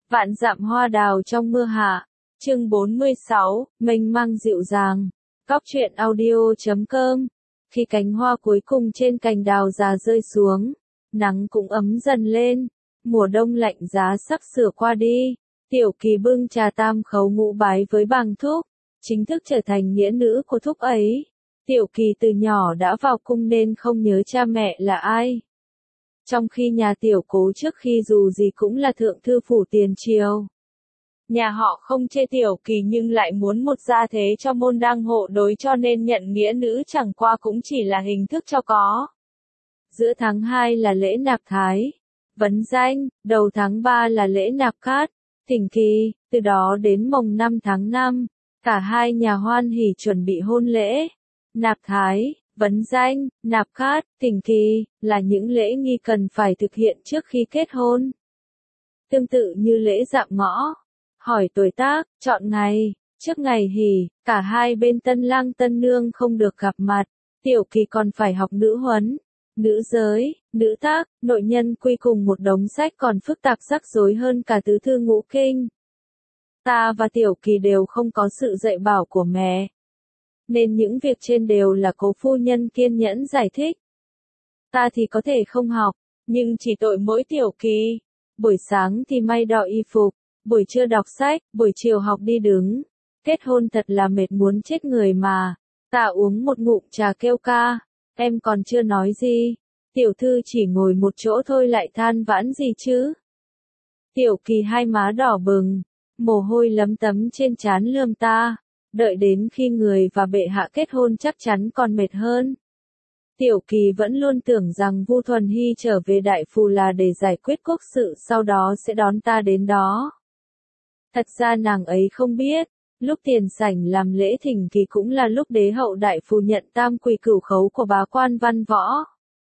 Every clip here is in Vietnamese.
Vạn dặm hoa đào trong mưa hạ. Chương 46, mênh mang dịu dàng. Góc truyện audio.com. Khi cánh hoa cuối cùng trên cành đào già rơi xuống, nắng cũng ấm dần lên, mùa đông lạnh giá sắp sửa qua đi. Tiểu Kỳ bưng trà tam khấu ngũ bái với bàng thúc, chính thức trở thành nghĩa nữ của thúc ấy. Tiểu Kỳ từ nhỏ đã vào cung nên không nhớ cha mẹ là ai. Trong khi nhà Tiểu Cố trước khi dù gì cũng là thượng thư phủ tiền triều. Nhà họ không chê Tiểu Kỳ nhưng lại muốn một gia thế cho môn đăng hộ đối, cho nên nhận nghĩa nữ chẳng qua cũng chỉ là hình thức cho có. Giữa tháng 2 là lễ nạp thái, vấn danh, đầu tháng 3 là lễ nạp cát, thỉnh kỳ, từ đó đến mồng 5 tháng 5, cả hai nhà hoan hỉ chuẩn bị hôn lễ. Nạp thái, vấn danh, nạp cát, thỉnh kỳ, là những lễ nghi cần phải thực hiện trước khi kết hôn. Tương tự như lễ dạm ngõ, hỏi tuổi tác, chọn ngày, trước ngày hỉ, cả hai bên tân lang tân nương không được gặp mặt. Tiểu Kỳ còn phải học nữ huấn, nữ giới, nữ tác, nội nhân quy cùng một đống sách còn phức tạp rắc rối hơn cả tứ thư ngũ kinh. Ta và Tiểu Kỳ đều không có sự dạy bảo của mẹ, nên những việc trên đều là cố phu nhân kiên nhẫn giải thích. Ta thì có thể không học, nhưng chỉ tội mỗi Tiểu Kỳ. Buổi sáng thì may đọ y phục, buổi trưa đọc sách, buổi chiều học đi đứng. Kết hôn thật là mệt muốn chết người mà. Ta uống một ngụm trà kêu ca, em còn chưa nói gì. Tiểu thư chỉ ngồi một chỗ thôi lại than vãn gì chứ. Tiểu Kỳ hai má đỏ bừng, mồ hôi lấm tấm trên trán lườm ta. Đợi đến khi người và bệ hạ kết hôn chắc chắn còn mệt hơn. Tiểu Kỳ vẫn luôn tưởng rằng Vu Thuần Hy trở về Đại Phù là để giải quyết quốc sự, sau đó sẽ đón ta đến đó. Thật ra nàng ấy không biết, lúc tiền sảnh làm lễ thỉnh kỳ cũng là lúc đế hậu Đại Phù nhận tam quỳ cửu khấu của bá quan văn võ.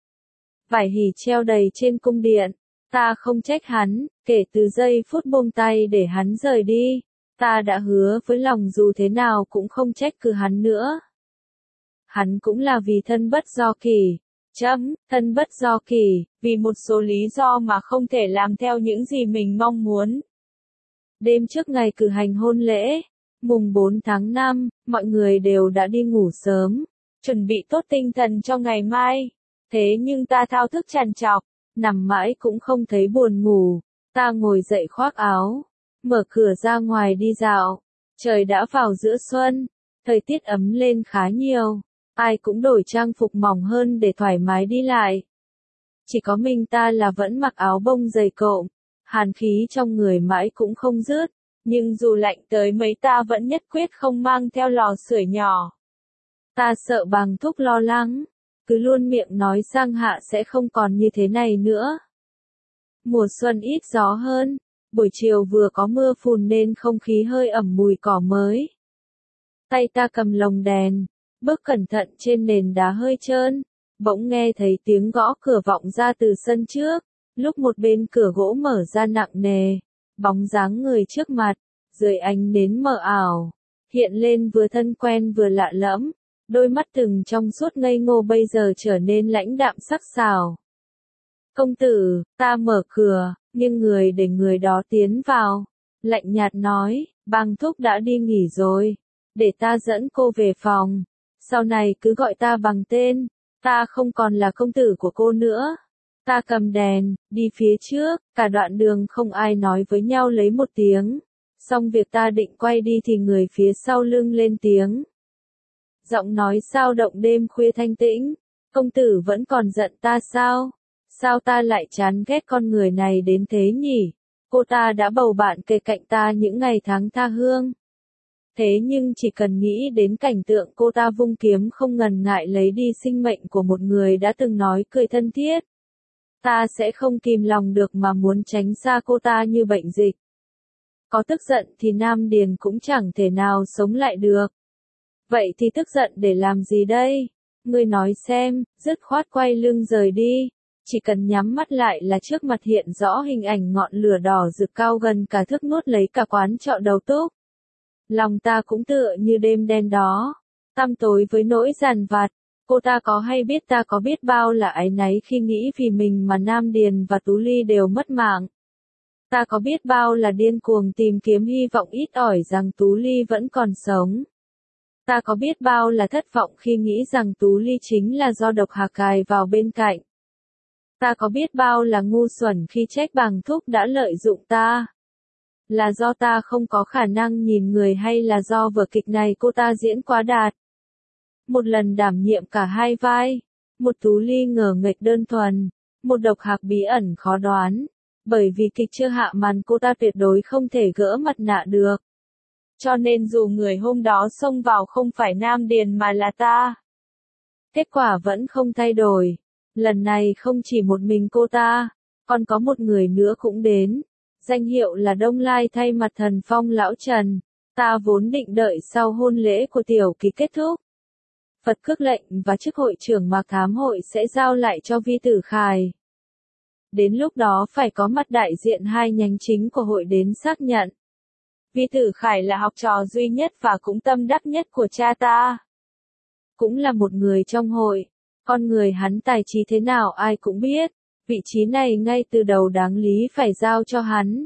Vải hỉ treo đầy trên cung điện, ta không trách hắn, kể từ giây phút buông tay để hắn rời đi. Ta đã hứa với lòng dù thế nào cũng không trách cứ hắn nữa. Hắn cũng là vì thân bất do kỳ. Thân bất do kỳ, vì một số lý do mà không thể làm theo những gì mình mong muốn. Đêm trước ngày cử hành hôn lễ, mùng 4 tháng 5, mọi người đều đã đi ngủ sớm, chuẩn bị tốt tinh thần cho ngày mai. Thế nhưng ta thao thức trằn trọc, nằm mãi cũng không thấy buồn ngủ. Ta ngồi dậy khoác áo, mở cửa ra ngoài đi dạo. Trời đã vào giữa xuân, thời tiết ấm lên khá nhiều. Ai cũng đổi trang phục mỏng hơn để thoải mái đi lại. Chỉ có mình ta là vẫn mặc áo bông dày cộm, hàn khí trong người mãi cũng không dứt, nhưng dù lạnh tới mấy ta vẫn nhất quyết không mang theo lò sưởi nhỏ. Ta sợ bàng thúc lo lắng, cứ luôn miệng nói sang hạ sẽ không còn như thế này nữa. Mùa xuân ít gió hơn, buổi chiều vừa có mưa phùn nên không khí hơi ẩm mùi cỏ mới. Tay ta cầm lồng đèn, bước cẩn thận trên nền đá hơi trơn, bỗng nghe thấy tiếng gõ cửa vọng ra từ sân trước. Lúc một bên cửa gỗ mở ra nặng nề, bóng dáng người trước mặt, dưới ánh nến mờ ảo, hiện lên vừa thân quen vừa lạ lẫm. Đôi mắt từng trong suốt ngây ngô bây giờ trở nên lãnh đạm sắc sảo. Công tử, ta mở cửa, nhưng người để người đó tiến vào. Lạnh nhạt nói, bàng thúc đã đi nghỉ rồi, để ta dẫn cô về phòng. Sau này cứ gọi ta bằng tên, ta không còn là công tử của cô nữa. Ta cầm đèn, đi phía trước, cả đoạn đường không ai nói với nhau lấy một tiếng. Xong việc ta định quay đi thì người phía sau lưng lên tiếng. Giọng nói sao động đêm khuya thanh tĩnh, công tử vẫn còn giận ta sao? Sao ta lại chán ghét con người này đến thế nhỉ? Cô ta đã bầu bạn kề cạnh ta những ngày tháng tha hương. Thế nhưng chỉ cần nghĩ đến cảnh tượng cô ta vung kiếm không ngần ngại lấy đi sinh mệnh của một người đã từng nói cười thân thiết, ta sẽ không kìm lòng được mà muốn tránh xa cô ta như bệnh dịch. Có tức giận thì Nam Điền cũng chẳng thể nào sống lại được. Vậy thì tức giận để làm gì đây? Ngươi nói xem, dứt khoát quay lưng rời đi. Chỉ cần nhắm mắt lại là trước mặt hiện rõ hình ảnh ngọn lửa đỏ rực cao gần cả thước nuốt lấy cả quán trọ Đầu Túc. Lòng ta cũng tựa như đêm đen đó, tăm tối với nỗi dằn vặt. Cô ta có hay biết ta có biết bao là áy náy khi nghĩ vì mình mà Nam Điền và Tú Ly đều mất mạng. Ta có biết bao là điên cuồng tìm kiếm hy vọng ít ỏi rằng Tú Ly vẫn còn sống. Ta có biết bao là thất vọng khi nghĩ rằng Tú Ly chính là do độc hà cài vào bên cạnh. Ta có biết bao là ngu xuẩn khi trách Bàng Thúc đã lợi dụng ta. Là do ta không có khả năng nhìn người hay là do vở kịch này cô ta diễn quá đạt. Một lần đảm nhiệm cả hai vai. Một Tú Ly ngờ nghệch đơn thuần. Một độc hạc bí ẩn khó đoán. Bởi vì kịch chưa hạ màn cô ta tuyệt đối không thể gỡ mặt nạ được. Cho nên dù người hôm đó xông vào không phải Nam Điền mà là ta. Kết quả vẫn không thay đổi. Lần này không chỉ một mình cô ta, còn có một người nữa cũng đến. Danh hiệu là Đông Lai thay mặt Thần Phong lão Trần. Ta vốn định đợi sau hôn lễ của tiểu kỳ kết thúc. Phật cước lệnh và chức hội trưởng Mạc Thám hội sẽ giao lại cho Vi Tử Khải. Đến lúc đó phải có mặt đại diện hai nhánh chính của hội đến xác nhận. Vi Tử Khải là học trò duy nhất và cũng tâm đắc nhất của cha ta. Cũng là một người trong hội. Con người hắn tài trí thế nào ai cũng biết. Vị trí này ngay từ đầu đáng lý phải giao cho hắn.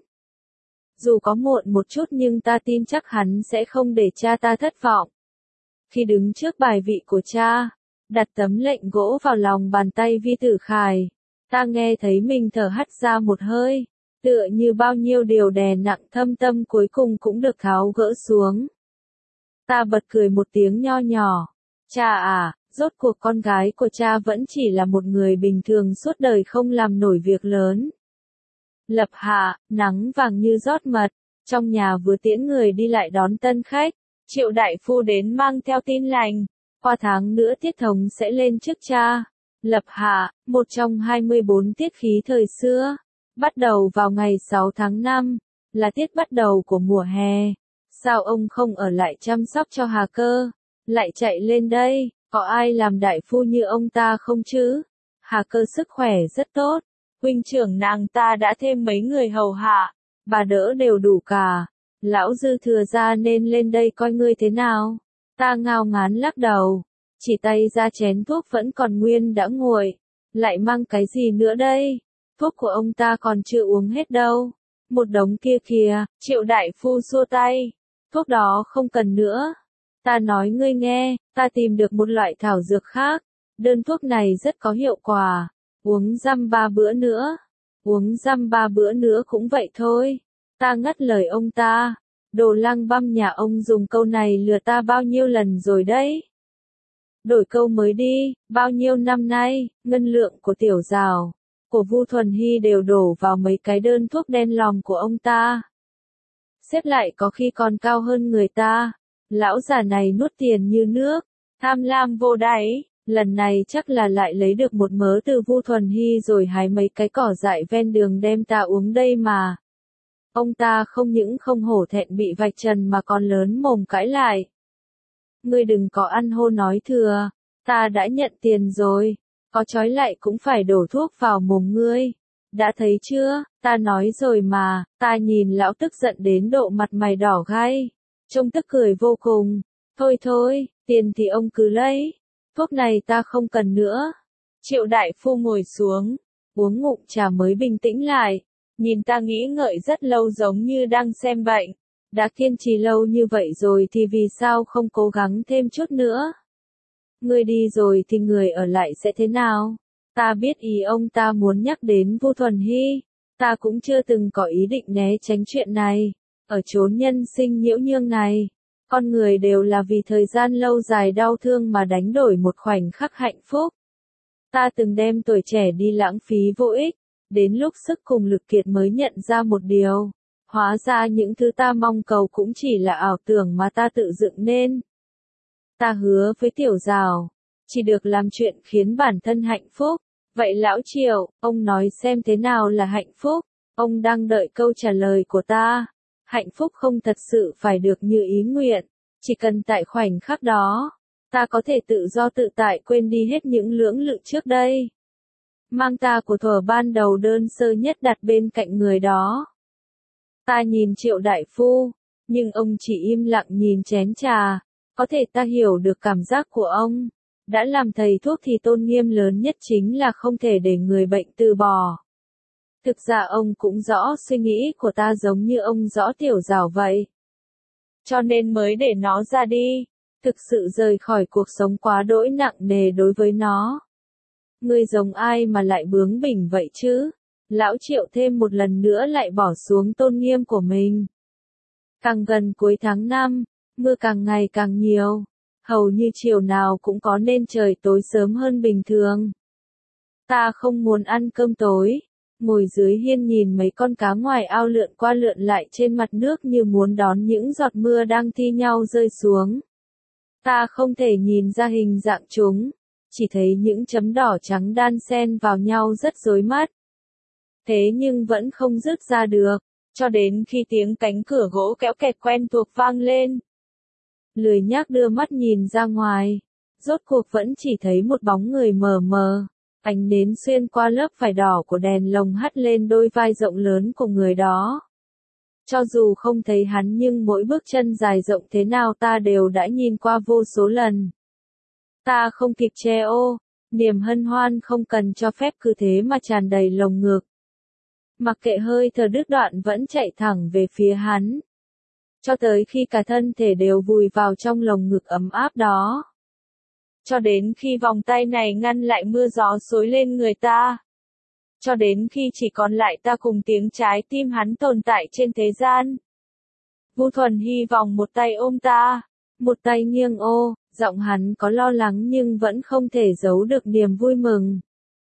Dù có muộn một chút nhưng ta tin chắc hắn sẽ không để cha ta thất vọng. Khi đứng trước bài vị của cha, đặt tấm lệnh gỗ vào lòng bàn tay Vi Tử Khải, ta nghe thấy mình thở hắt ra một hơi, tựa như bao nhiêu điều đè nặng thâm tâm cuối cùng cũng được tháo gỡ xuống. Ta bật cười một tiếng nho nhỏ. Cha à, rốt cuộc con gái của cha vẫn chỉ là một người bình thường suốt đời không làm nổi việc lớn. Lập hạ, nắng vàng như rót mật, trong nhà vừa tiễn người đi lại đón tân khách, Triệu đại phu đến mang theo tin lành, qua tháng nữa Tiết Thống sẽ lên chức cha. Lập hạ, một trong 24 tiết khí thời xưa, bắt đầu vào ngày 6 tháng 5, là tiết bắt đầu của mùa hè. Sao ông không ở lại chăm sóc cho Hà Cơ, lại chạy lên đây, có ai làm đại phu như ông ta không chứ? Hà Cơ sức khỏe rất tốt, huynh trưởng nàng ta đã thêm mấy người hầu hạ, bà đỡ đều đủ cả. Lão Dư thừa ra nên lên đây coi ngươi thế nào. Ta ngao ngán lắc đầu, chỉ tay ra chén thuốc vẫn còn nguyên đã nguội. Lại mang cái gì nữa đây? Thuốc của ông ta còn chưa uống hết đâu. Một đống kia kìa, Triệu đại phu xua tay. Thuốc đó không cần nữa. Ta nói ngươi nghe, ta tìm được một loại thảo dược khác. Đơn thuốc này rất có hiệu quả. Uống dăm 3 bữa nữa. Uống dăm 3 bữa nữa cũng vậy thôi. Ta ngắt lời ông ta. Đồ Lăng Băm nhà ông dùng câu này lừa ta bao nhiêu lần rồi đấy. Đổi câu mới đi, bao nhiêu năm nay, ngân lượng của Tiểu Giào, của Vu Thuần Hy đều đổ vào mấy cái đơn thuốc đen lòm của ông ta. Xếp lại có khi còn cao hơn người ta. Lão già này nuốt tiền như nước, tham lam vô đáy, lần này chắc là lại lấy được một mớ từ Vu Thuần Hy rồi hái mấy cái cỏ dại ven đường đem ta uống đây mà. Ông ta không những không hổ thẹn bị vạch trần mà còn lớn mồm cãi lại. Ngươi đừng có ăn hô nói thừa, ta đã nhận tiền rồi, có trói lại cũng phải đổ thuốc vào mồm ngươi. Đã thấy chưa, ta nói rồi mà, ta nhìn lão tức giận đến độ mặt mày đỏ gai, trông tức cười vô cùng. Thôi thôi, tiền thì ông cứ lấy, thuốc này ta không cần nữa. Triệu đại phu ngồi xuống, uống ngụm trà mới bình tĩnh lại. Nhìn ta nghĩ ngợi rất lâu giống như đang xem bệnh. Đã kiên trì lâu như vậy rồi thì vì sao không cố gắng thêm chút nữa? Người đi rồi thì người ở lại sẽ thế nào? Ta biết ý ông ta muốn nhắc đến Vu Thuần Hy. Ta cũng chưa từng có ý định né tránh chuyện này. Ở chốn nhân sinh nhiễu nhương này, con người đều là vì thời gian lâu dài đau thương mà đánh đổi một khoảnh khắc hạnh phúc. Ta từng đem tuổi trẻ đi lãng phí vô ích. Đến lúc sức cùng lực kiệt mới nhận ra một điều. Hóa ra những thứ ta mong cầu cũng chỉ là ảo tưởng mà ta tự dựng nên. Ta hứa với Tiểu Giào, chỉ được làm chuyện khiến bản thân hạnh phúc. Vậy lão Triệu, ông nói xem thế nào là hạnh phúc? Ông đang đợi câu trả lời của ta. Hạnh phúc không thật sự phải được như ý nguyện. Chỉ cần tại khoảnh khắc đó, ta có thể tự do tự tại quên đi hết những lưỡng lự trước đây. Mang ta của thuở ban đầu đơn sơ nhất đặt bên cạnh người đó. Ta nhìn Triệu đại phu, nhưng ông chỉ im lặng nhìn chén trà. Có thể ta hiểu được cảm giác của ông. Đã làm thầy thuốc thì tôn nghiêm lớn nhất chính là không thể để người bệnh từ bỏ. Thực ra ông cũng rõ suy nghĩ của ta giống như ông rõ Tiểu Giảo vậy. Cho nên mới để nó ra đi. Thực sự rời khỏi cuộc sống quá đỗi nặng nề đối với nó. Ngươi giống ai mà lại bướng bỉnh vậy chứ? Lão Triệu thêm một lần nữa lại bỏ xuống tôn nghiêm của mình. Càng gần cuối tháng 5, mưa càng ngày càng nhiều. Hầu như chiều nào cũng có nên trời tối sớm hơn bình thường. Ta không muốn ăn cơm tối. Ngồi dưới hiên nhìn mấy con cá ngoài ao lượn qua lượn lại trên mặt nước như muốn đón những giọt mưa đang thi nhau rơi xuống. Ta không thể nhìn ra hình dạng chúng, chỉ thấy những chấm đỏ trắng đan xen vào nhau rất rối mắt. Thế nhưng vẫn không dứt ra được, cho đến khi tiếng cánh cửa gỗ kéo kẹt quen thuộc vang lên. Lười nhác đưa mắt nhìn ra ngoài, rốt cuộc vẫn chỉ thấy một bóng người mờ mờ. Ánh nến xuyên qua lớp vải đỏ của đèn lồng hắt lên đôi vai rộng lớn của người đó. Cho dù không thấy hắn nhưng mỗi bước chân dài rộng thế nào ta đều đã nhìn qua vô số lần. Ta không kịp che ô, niềm hân hoan không cần cho phép cứ thế mà tràn đầy lồng ngực. Mặc kệ hơi thở đứt đoạn vẫn chạy thẳng về phía hắn. Cho tới khi cả thân thể đều vùi vào trong lồng ngực ấm áp đó. Cho đến khi vòng tay này ngăn lại mưa gió xối lên người ta. Cho đến khi chỉ còn lại ta cùng tiếng trái tim hắn tồn tại trên thế gian. Vu Thuần hy vọng một tay ôm ta, một tay nghiêng ô, giọng hắn có lo lắng nhưng vẫn không thể giấu được niềm vui mừng.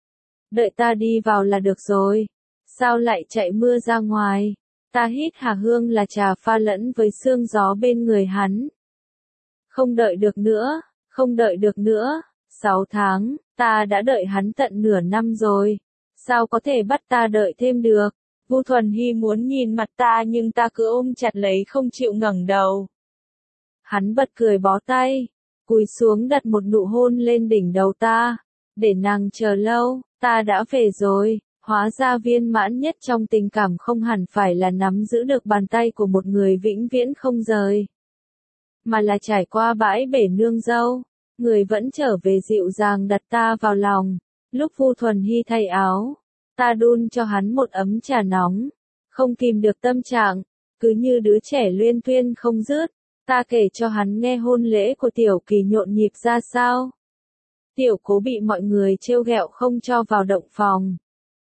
Đợi ta đi vào là được rồi, sao lại chạy mưa ra ngoài? Ta hít hà hương là trà pha lẫn với sương gió bên người hắn. Không đợi được nữa, không đợi được nữa, 6 tháng, ta đã đợi hắn tận nửa năm rồi. Sao có thể bắt ta đợi thêm được? Vu Thuần hy muốn nhìn mặt ta nhưng ta cứ ôm chặt lấy không chịu ngẩng đầu. Hắn bật cười bó tay, cúi xuống đặt một nụ hôn lên đỉnh đầu ta. Để nàng chờ lâu, ta đã về rồi. Hóa ra viên mãn nhất trong tình cảm không hẳn phải là nắm giữ được bàn tay của một người vĩnh viễn không rời. Mà là trải qua bãi bể nương dâu. Người vẫn trở về dịu dàng đặt ta vào lòng. Lúc Vu Thuần hy thay áo, ta đun cho hắn một ấm trà nóng. Không kìm được tâm trạng, cứ như đứa trẻ luyên thuyên không dứt. Ta kể cho hắn nghe hôn lễ của Tiểu Kỳ nhộn nhịp ra sao. Tiểu Cố bị mọi người trêu ghẹo không cho vào động phòng.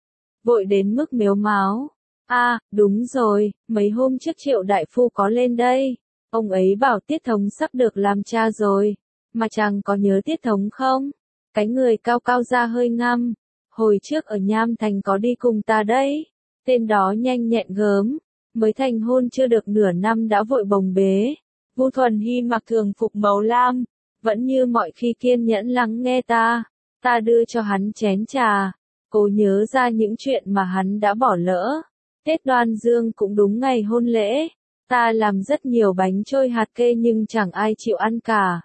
Vội đến mức mếu máo. Đúng rồi, mấy hôm trước Triệu đại phu có lên đây. Ông ấy bảo Tiết Thống sắp được làm cha rồi. Mà chàng có nhớ Tiết Thống không? Cái người cao cao da hơi ngăm. Hồi trước ở Nham Thành có đi cùng ta đấy. Tên đó nhanh nhẹn gớm. Mới thành hôn chưa được nửa năm đã vội bồng bế. Vu Thuần hy mặc thường phục màu lam. Vẫn như mọi khi kiên nhẫn lắng nghe ta. Ta đưa cho hắn chén trà. Cố nhớ ra những chuyện mà hắn đã bỏ lỡ. Tết Đoan Dương cũng đúng ngày hôn lễ. Ta làm rất nhiều bánh trôi hạt kê nhưng chẳng ai chịu ăn cả.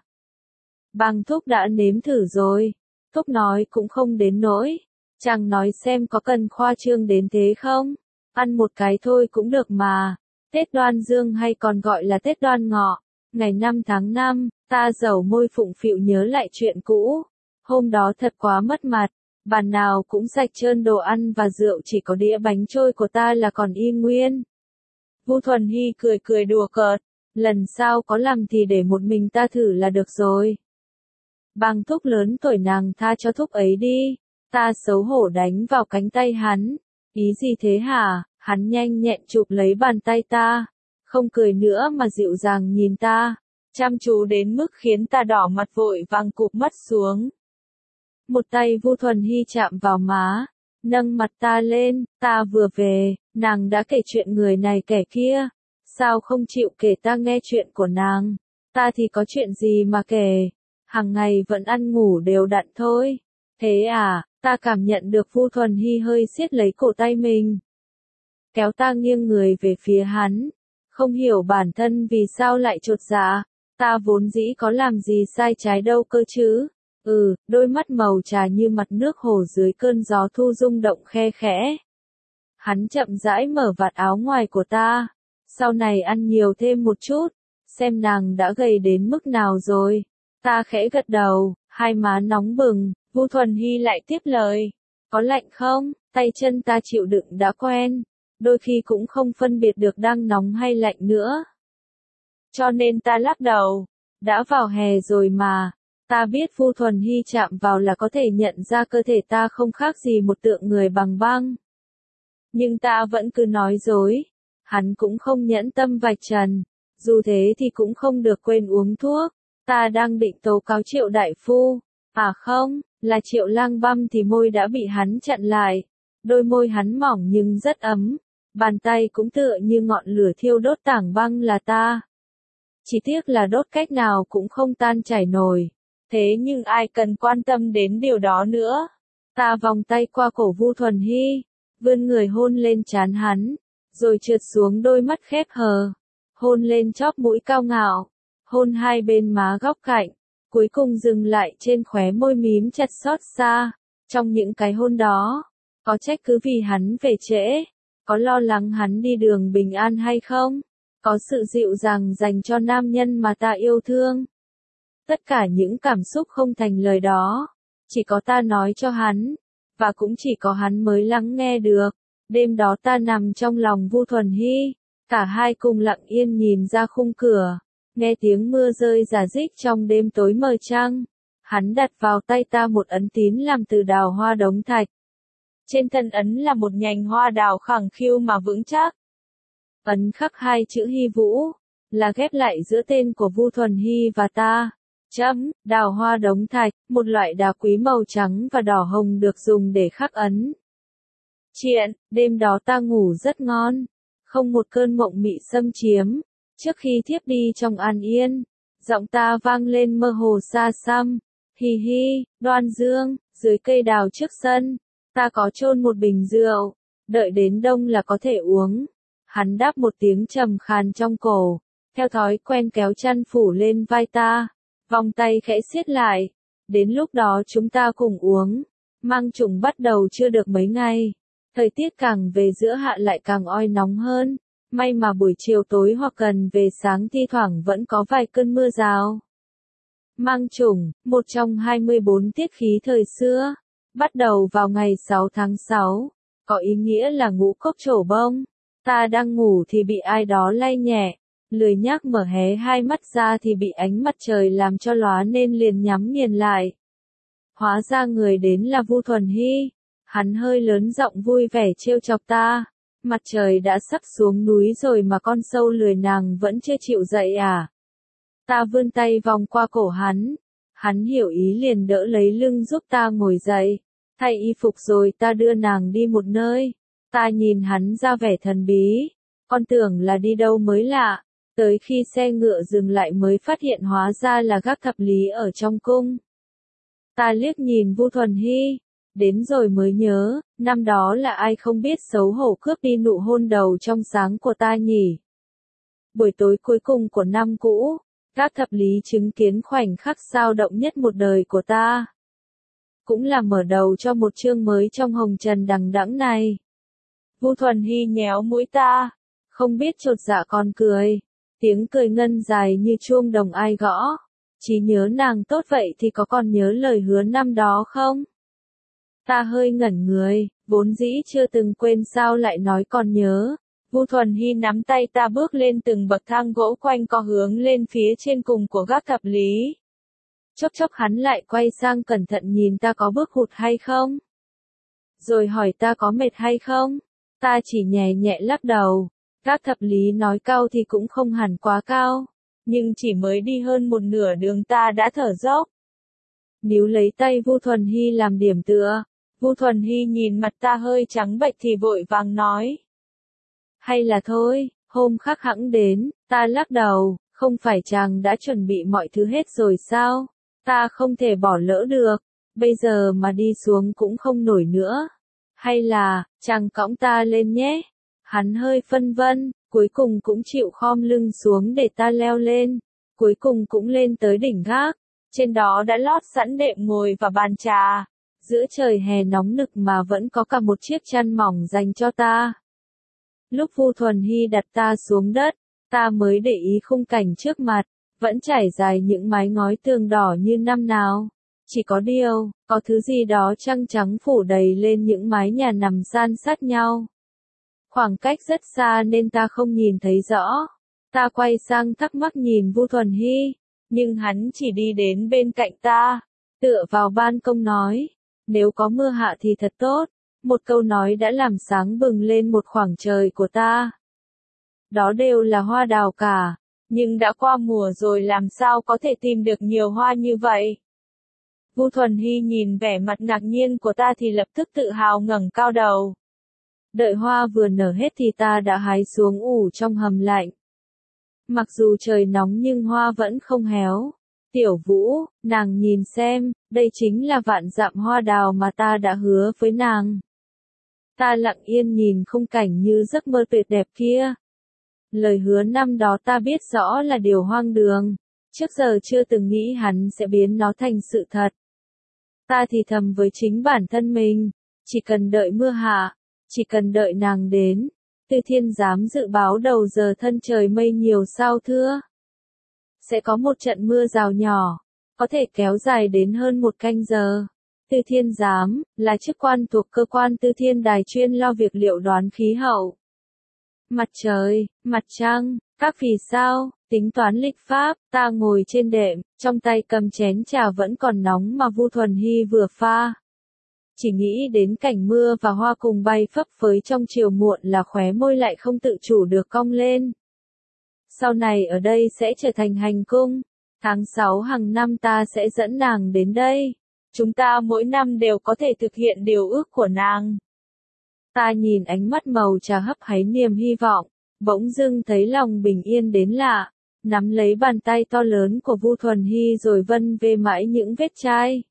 Bang Thúc đã nếm thử rồi. Thúc nói cũng không đến nỗi. Chàng nói xem có cần khoa trương đến thế không? Ăn một cái thôi cũng được mà. Tết Đoan Dương hay còn gọi là Tết Đoan Ngọ. Ngày 5 tháng 5, ta dẩu môi phụng phịu nhớ lại chuyện cũ. Hôm đó thật quá mất mặt. Bàn nào cũng sạch trơn đồ ăn và rượu, chỉ có đĩa bánh trôi của ta là còn y nguyên. Vu Thuần hy cười cười đùa cợt. Lần sau có làm thì để một mình ta thử là được rồi. Bang Thúc lớn tuổi nàng tha cho Thúc ấy đi. Ta xấu hổ đánh vào cánh tay hắn. Ý gì thế hả? Hắn nhanh nhẹn chụp lấy bàn tay ta. Không cười nữa mà dịu dàng nhìn ta. Chăm chú đến mức khiến ta đỏ mặt vội vàng cụp mắt xuống. Một tay Vu Thuần hy chạm vào má. Nâng mặt ta lên. Ta vừa về, nàng đã kể chuyện người này kẻ kia. Sao không chịu kể ta nghe chuyện của nàng? Ta thì có chuyện gì mà kể? Hàng ngày vẫn ăn ngủ đều đặn thôi. Thế à? Ta cảm nhận được Vu Thuần hy hơi siết lấy cổ tay mình. Kéo ta nghiêng người về phía hắn. Không hiểu bản thân vì sao lại chột dạ. Ta vốn dĩ có làm gì sai trái đâu cơ chứ. Đôi mắt màu trà như mặt nước hồ dưới cơn gió thu rung động khe khẽ. Hắn chậm rãi mở vạt áo ngoài của ta. Sau này ăn nhiều thêm một chút. Xem nàng đã gầy đến mức nào rồi. Ta khẽ gật đầu, hai má nóng bừng. Vu Thuần hy lại tiếp lời. Có lạnh không? tay chân ta chịu đựng đã quen, đôi khi cũng không phân biệt được đang nóng hay lạnh nữa. Cho nên ta lắc đầu, đã vào hè rồi mà, ta biết Vu Thuần Hy chạm vào là có thể nhận ra cơ thể ta không khác gì một tượng người bằng băng. Nhưng ta vẫn cứ nói dối, hắn cũng không nhẫn tâm vạch trần, dù thế thì cũng không được quên uống thuốc, ta đang định tố cáo Triệu đại phu, à không, là Triệu Lang Băm thì môi đã bị hắn chặn lại, đôi môi hắn mỏng nhưng rất ấm, bàn tay cũng tựa như ngọn lửa thiêu đốt tảng băng là ta. Chỉ tiếc là đốt cách nào cũng không tan chảy nổi, thế nhưng ai cần quan tâm đến điều đó nữa. Ta vòng tay qua cổ Vu Thuần Hy, vươn người hôn lên trán hắn, rồi trượt xuống đôi mắt khép hờ, hôn lên chóp mũi cao ngạo, hôn hai bên má góc cạnh, cuối cùng dừng lại trên khóe môi mím chặt xót xa. Trong những cái hôn đó, có trách cứ vì hắn về trễ, có lo lắng hắn đi đường bình an hay không, có sự dịu dàng dành cho nam nhân mà ta yêu thương. Tất cả những cảm xúc không thành lời đó, chỉ có ta nói cho hắn, và cũng chỉ có hắn mới lắng nghe được. Đêm đó ta nằm trong lòng Vu Thuần Hy, cả hai cùng lặng yên nhìn ra khung cửa, nghe tiếng mưa rơi rả rích trong đêm tối mờ trăng. Hắn đặt vào tay ta một ấn tín làm từ đào hoa đống thạch. Trên thân ấn là một nhành hoa đào khẳng khiu mà vững chắc. Ấn khắc hai chữ Hy Vũ, là ghép lại giữa tên của Vu Thuần Hy và ta. Chấm, đào hoa đống thạch, một loại đá quý màu trắng và đỏ hồng được dùng để khắc ấn. Chuyện, đêm đó ta ngủ rất ngon, không một cơn mộng mị xâm chiếm. Trước khi thiếp đi trong an yên, giọng ta vang lên mơ hồ xa xăm. Hì hì, Đoan Dương, dưới cây đào trước sân, ta có chôn một bình rượu, đợi đến đông là có thể uống. Hắn đáp một tiếng trầm khàn trong cổ, theo thói quen kéo chăn phủ lên vai ta, vòng tay khẽ siết lại. Đến lúc đó chúng ta cùng uống. Mang trùng bắt đầu chưa được mấy ngày, thời tiết càng về giữa hạ lại càng oi nóng hơn. May mà buổi chiều tối hoặc gần về sáng thi thoảng vẫn có vài cơn mưa rào. Mang trùng, một trong 24 tiết khí thời xưa, bắt đầu vào ngày 6 tháng 6, có ý nghĩa là ngũ cốc trổ bông. Ta đang ngủ thì bị ai đó lay nhẹ, lười nhác mở hé hai mắt ra thì bị ánh mặt trời làm cho lóa nên liền nhắm nghiền lại. Hóa ra người đến là Vu Thuần Hy, hắn hơi lớn giọng vui vẻ trêu chọc ta. Mặt trời đã sắp xuống núi rồi mà con sâu lười nàng vẫn chưa chịu dậy à? Ta vươn tay vòng qua cổ hắn hiểu ý liền đỡ lấy lưng giúp ta ngồi dậy, thay y phục rồi ta đưa nàng đi một nơi. Ta nhìn hắn ra vẻ thần bí, con tưởng là đi đâu mới lạ, tới khi xe ngựa dừng lại mới phát hiện hóa ra là gác thập lý ở trong cung. Ta liếc nhìn Vu Thuần Hy, đến rồi mới nhớ, năm đó là ai không biết xấu hổ cướp đi nụ hôn đầu trong sáng của ta nhỉ? Buổi tối cuối cùng của năm cũ, gác thập lý chứng kiến khoảnh khắc sao động nhất một đời của ta. Cũng là mở đầu cho một chương mới trong hồng trần đằng đẵng này. Vu Thuần Hy nhéo mũi ta, không biết chột dạ còn cười, tiếng cười ngân dài như chuông đồng ai gõ. Chỉ nhớ nàng tốt vậy thì có còn nhớ lời hứa năm đó không? Ta hơi ngẩn người, vốn dĩ chưa từng quên sao lại nói còn nhớ. Vu Thuần Hy nắm tay ta bước lên từng bậc thang gỗ quanh co hướng lên phía trên cùng của gác thập lý. Chốc chốc hắn lại quay sang cẩn thận nhìn ta có bước hụt hay không. Rồi hỏi ta có mệt hay không. Ta chỉ nhẹ nhẹ lắc đầu. Gác thập lý nói cao thì cũng không hẳn quá cao, nhưng chỉ mới đi hơn một nửa đường ta đã thở dốc. Níu lấy tay Vu Thuần Hy làm điểm tựa. Vu Thuần Hy nhìn mặt ta hơi trắng bệch thì vội vàng nói. Hay là thôi, hôm khác hẵng đến. Ta lắc đầu, không phải chàng đã chuẩn bị mọi thứ hết rồi sao? Ta không thể bỏ lỡ được, bây giờ mà đi xuống cũng không nổi nữa. Hay là, chàng cõng ta lên nhé? Hắn hơi phân vân, cuối cùng cũng chịu khom lưng xuống để ta leo lên. Cuối cùng cũng lên tới đỉnh gác, trên đó đã lót sẵn đệm ngồi và bàn trà. Giữa trời hè nóng nực mà vẫn có cả một chiếc chăn mỏng dành cho ta. Lúc Vu Thuần Hy đặt ta xuống đất, ta mới để ý khung cảnh trước mặt, vẫn trải dài những mái ngói tường đỏ như năm nào. Chỉ có điều, có thứ gì đó trăng trắng phủ đầy lên những mái nhà nằm san sát nhau. Khoảng cách rất xa nên ta không nhìn thấy rõ. Ta quay sang thắc mắc nhìn Vu Thuần Hy, nhưng hắn chỉ đi đến bên cạnh ta, tựa vào ban công nói, nếu có mưa hạ thì thật tốt. Một câu nói đã làm sáng bừng lên một khoảng trời của ta. Đó đều là hoa đào cả, nhưng đã qua mùa rồi làm sao có thể tìm được nhiều hoa như vậy. Vu Thuần Hy nhìn vẻ mặt ngạc nhiên của ta thì lập tức tự hào ngẩng cao đầu. Đợi hoa vừa nở hết thì ta đã hái xuống ủ trong hầm lạnh. Mặc dù trời nóng nhưng hoa vẫn không héo. Tiểu Vũ, nàng nhìn xem, đây chính là vạn dặm hoa đào mà ta đã hứa với nàng. Ta lặng yên nhìn khung cảnh như giấc mơ tuyệt đẹp kia. Lời hứa năm đó ta biết rõ là điều hoang đường, trước giờ chưa từng nghĩ hắn sẽ biến nó thành sự thật. Ta thì thầm với chính bản thân mình, chỉ cần đợi mưa hạ, chỉ cần đợi nàng đến, Tư Thiên dám dự báo đầu giờ thân trời mây nhiều sao thưa. Sẽ có một trận mưa rào nhỏ, có thể kéo dài đến hơn 1 canh giờ. Tư Thiên giám, là chức quan thuộc cơ quan Tư Thiên Đài chuyên lo việc liệu đoán khí hậu. Mặt trời, mặt trăng, các vì sao, tính toán lịch pháp, ta ngồi trên đệm, trong tay cầm chén trà vẫn còn nóng mà Vu Thuần Hy vừa pha. Chỉ nghĩ đến cảnh mưa và hoa cùng bay phấp phới trong chiều muộn là khóe môi lại không tự chủ được cong lên. Sau này ở đây sẽ trở thành hành cung, tháng 6 hàng năm ta sẽ dẫn nàng đến đây. Chúng ta mỗi năm đều có thể thực hiện điều ước của nàng. Ta nhìn ánh mắt màu trà hấp háy niềm hy vọng, bỗng dưng thấy lòng bình yên đến lạ, nắm lấy bàn tay to lớn của Vu Thuần Hy rồi vân về mãi những vết chai.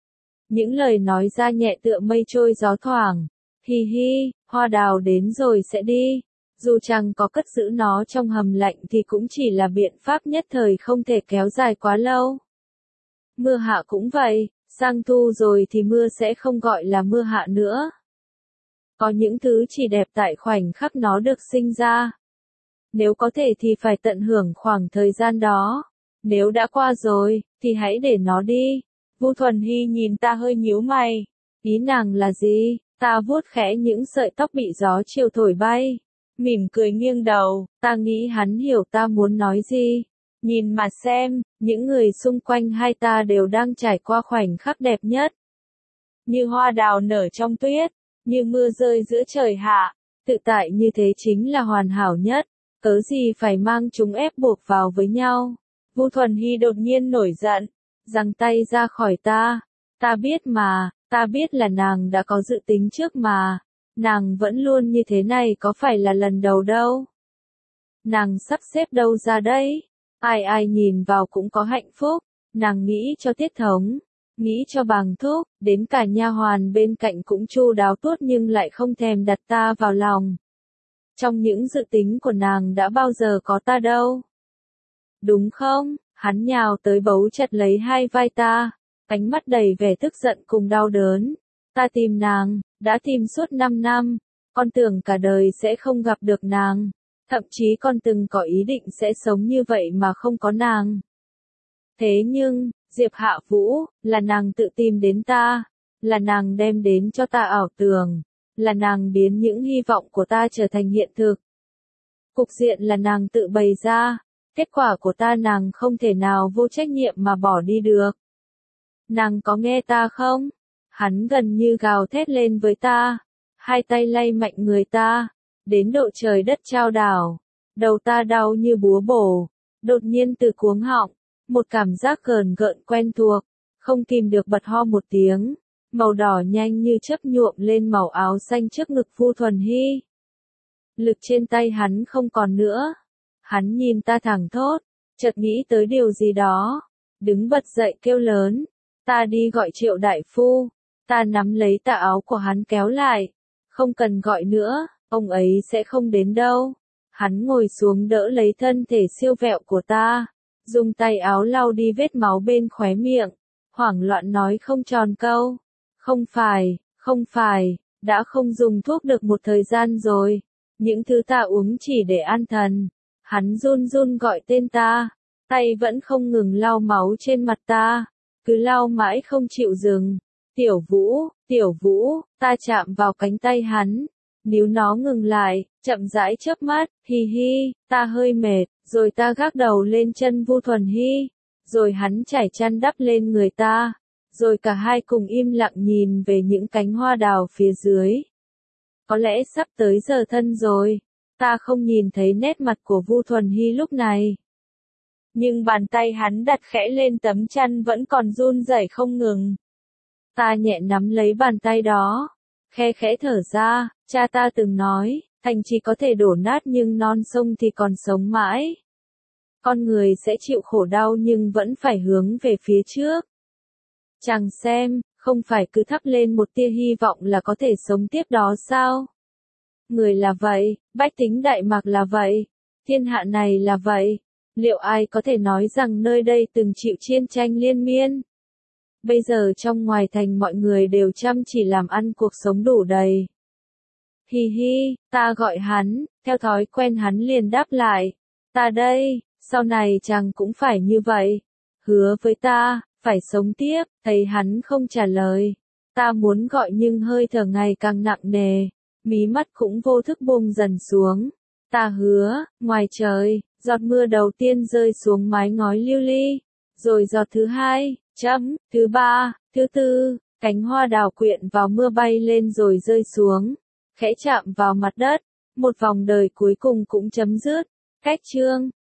Những lời nói ra nhẹ tựa mây trôi gió thoảng, hi hi, hoa đào đến rồi sẽ đi, dù chẳng có cất giữ nó trong hầm lạnh thì cũng chỉ là biện pháp nhất thời không thể kéo dài quá lâu. Mưa hạ cũng vậy, sang thu rồi thì mưa sẽ không gọi là mưa hạ nữa. Có những thứ chỉ đẹp tại khoảnh khắc nó được sinh ra. Nếu có thể thì phải tận hưởng khoảng thời gian đó. Nếu đã qua rồi, thì hãy để nó đi. Vu Thuần Hy nhìn ta hơi nhíu mày. Ý nàng là gì? Ta vuốt khẽ những sợi tóc bị gió chiều thổi bay. Mỉm cười nghiêng đầu, ta nghĩ hắn hiểu ta muốn nói gì. Nhìn mà xem, những người xung quanh hai ta đều đang trải qua khoảnh khắc đẹp nhất. Như hoa đào nở trong tuyết, như mưa rơi giữa trời hạ, tự tại như thế chính là hoàn hảo nhất, cớ gì phải mang chúng ép buộc vào với nhau. Vu Thuần Hy đột nhiên nổi giận, giằng tay ra khỏi ta. Ta biết mà, ta biết là nàng đã có dự tính trước mà, nàng vẫn luôn như thế này có phải là lần đầu đâu. Nàng sắp xếp đâu ra đấy, ai ai nhìn vào cũng có hạnh phúc, nàng nghĩ cho Tiết Thống, nghĩ cho Bàng Thúc, đến cả nha hoàn bên cạnh cũng chu đáo tuốt nhưng lại không thèm đặt ta vào lòng. Trong những dự tính của nàng đã bao giờ có ta đâu. Đúng không? Hắn nhào tới bấu chặt lấy hai vai ta, ánh mắt đầy vẻ tức giận cùng đau đớn. Ta tìm nàng, đã tìm suốt 5 năm, con tưởng cả đời sẽ không gặp được nàng. Thậm chí con từng có ý định sẽ sống như vậy mà không có nàng. Thế nhưng, Diệp Hạ Vũ, là nàng tự tìm đến ta, là nàng đem đến cho ta ảo tưởng, là nàng biến những hy vọng của ta trở thành hiện thực. Cục diện là nàng tự bày ra, kết quả của ta nàng không thể nào vô trách nhiệm mà bỏ đi được. Nàng có nghe ta không? Hắn gần như gào thét lên với ta, hai tay lay mạnh người ta, đến độ trời đất chao đảo, đầu ta đau như búa bổ, đột nhiên từ cuống họng, một cảm giác gờn gợn quen thuộc, không kìm được bật ho một tiếng, màu đỏ nhanh như chớp nhuộm lên màu áo xanh trước ngực Vu Thuần Hy. Lực trên tay hắn không còn nữa, hắn nhìn ta thẳng thốt, chợt nghĩ tới điều gì đó, đứng bật dậy kêu lớn, ta đi gọi Triệu đại phu. Ta nắm lấy tà áo của hắn kéo lại, không cần gọi nữa, ông ấy sẽ không đến đâu. Hắn ngồi xuống đỡ lấy thân thể siêu vẹo của ta, dùng tay áo lau đi vết máu bên khóe miệng, hoảng loạn nói không tròn câu. Không phải, đã không dùng thuốc được một thời gian rồi, những thứ ta uống chỉ để an thần. Hắn run run gọi tên ta, tay vẫn không ngừng lau máu trên mặt ta. cứ lau mãi không chịu dừng. Tiểu Vũ, ta chạm vào cánh tay hắn, níu nó ngừng lại, chậm rãi chớp mắt, hi hi, ta hơi mệt, rồi ta gác đầu lên chân Vu Thuần Hy, rồi hắn trải chăn đắp lên người ta, rồi cả hai cùng im lặng nhìn về những cánh hoa đào phía dưới. Có lẽ sắp tới giờ thân rồi, ta không nhìn thấy nét mặt của Vu Thuần Hy lúc này. Nhưng bàn tay hắn đặt khẽ lên tấm chăn vẫn còn run rẩy không ngừng. Ta nhẹ nắm lấy bàn tay đó, khe khẽ thở ra, cha ta từng nói, thành trì có thể đổ nát nhưng non sông thì còn sống mãi. Con người sẽ chịu khổ đau nhưng vẫn phải hướng về phía trước. Chàng xem, không phải cứ thắp lên một tia hy vọng là có thể sống tiếp đó sao? Người là vậy, bách tính Đại Mạc là vậy, thiên hạ này là vậy. Liệu ai có thể nói rằng nơi đây từng chịu chiến tranh liên miên? Bây giờ trong ngoài thành mọi người đều chăm chỉ làm ăn cuộc sống đủ đầy. Hi hi, ta gọi hắn, theo thói quen hắn liền đáp lại. Ta đây, sau này chàng cũng phải như vậy. Hứa với ta, phải sống tiếp, thấy hắn không trả lời. Ta muốn gọi nhưng hơi thở ngày càng nặng nề, mí mắt cũng vô thức buông dần xuống. Ta hứa, ngoài trời, giọt mưa đầu tiên rơi xuống mái ngói lưu ly, rồi giọt thứ hai, thứ ba, thứ tư, cánh hoa đào quyện vào mưa bay lên rồi rơi xuống, khẽ chạm vào mặt đất, một vòng đời cuối cùng cũng chấm dứt. Cách chương